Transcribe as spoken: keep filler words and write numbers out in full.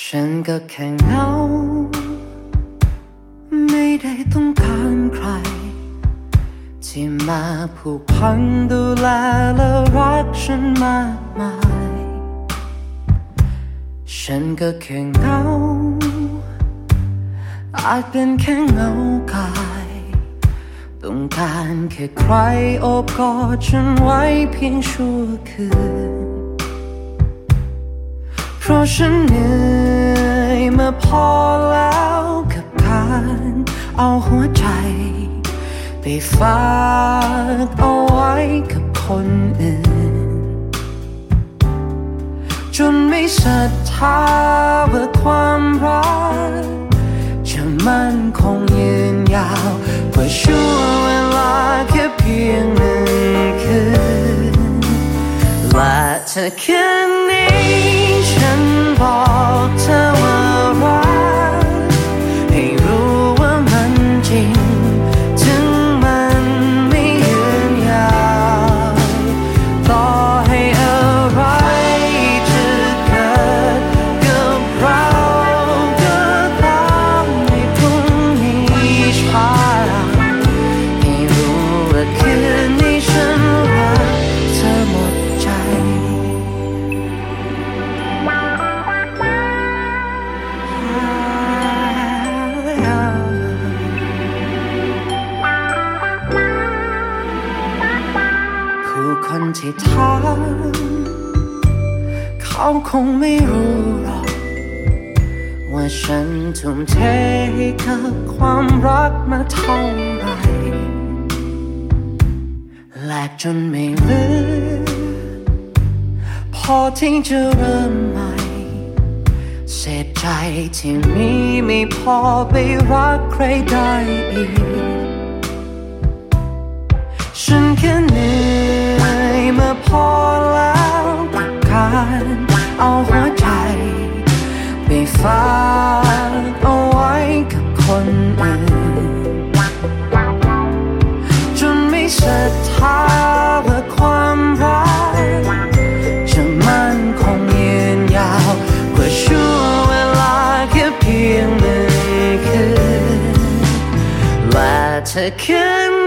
ฉันก็แค่เหงาไม่ได้ต้องการใครที่มาผูกพันดูแลและรักฉันมากมายฉันก็แค่เหงาอาจเป็นแค่เงากายต้องการแค่ใครโอบกอดฉันไว้เพียงชั่วคืนเพราะฉันเหนื่อยมาพอแล้วกับการเอาหัวใจไปฝากเอาไว้กับคนอื่นจนไม่ศรัทธาว่าความรักจะมั่นคงยืนยาวกว่าช่วงเวลาแค่เพียงหนึ่งคืนและเธอคืนนี้ฉันบอกเธอว่ารักให้รู้ว่ามันจริงถึงมันไม่ยืนยาวต่อให้อะไรจะเกิดกับเราก็ตามในพรุ่งนี้เช้าให้รู้ว่าคืนนี้ฉันรักเธอหมดใจผู้คนที่ถามเขาคงไม่รู้หรอกว่าฉันทุ่มเทให้กับความรักมาเท่าไหร่แลกจนไม่เหลือพอที่จะเริ่มใหม่เศษใจที่มีไม่พอไปรักใครได้อีกฉันแค่เหนื่อยมาพอแล้วกับการเอาหัวใจไปฝากเอาไว้กับคนอื่นจนไม่ศรัทธาว่าความรักจะมั่นคงยืนยาวกว่าช่วงเวลาแค่เพียงหนึ่งคืนและเธอคืน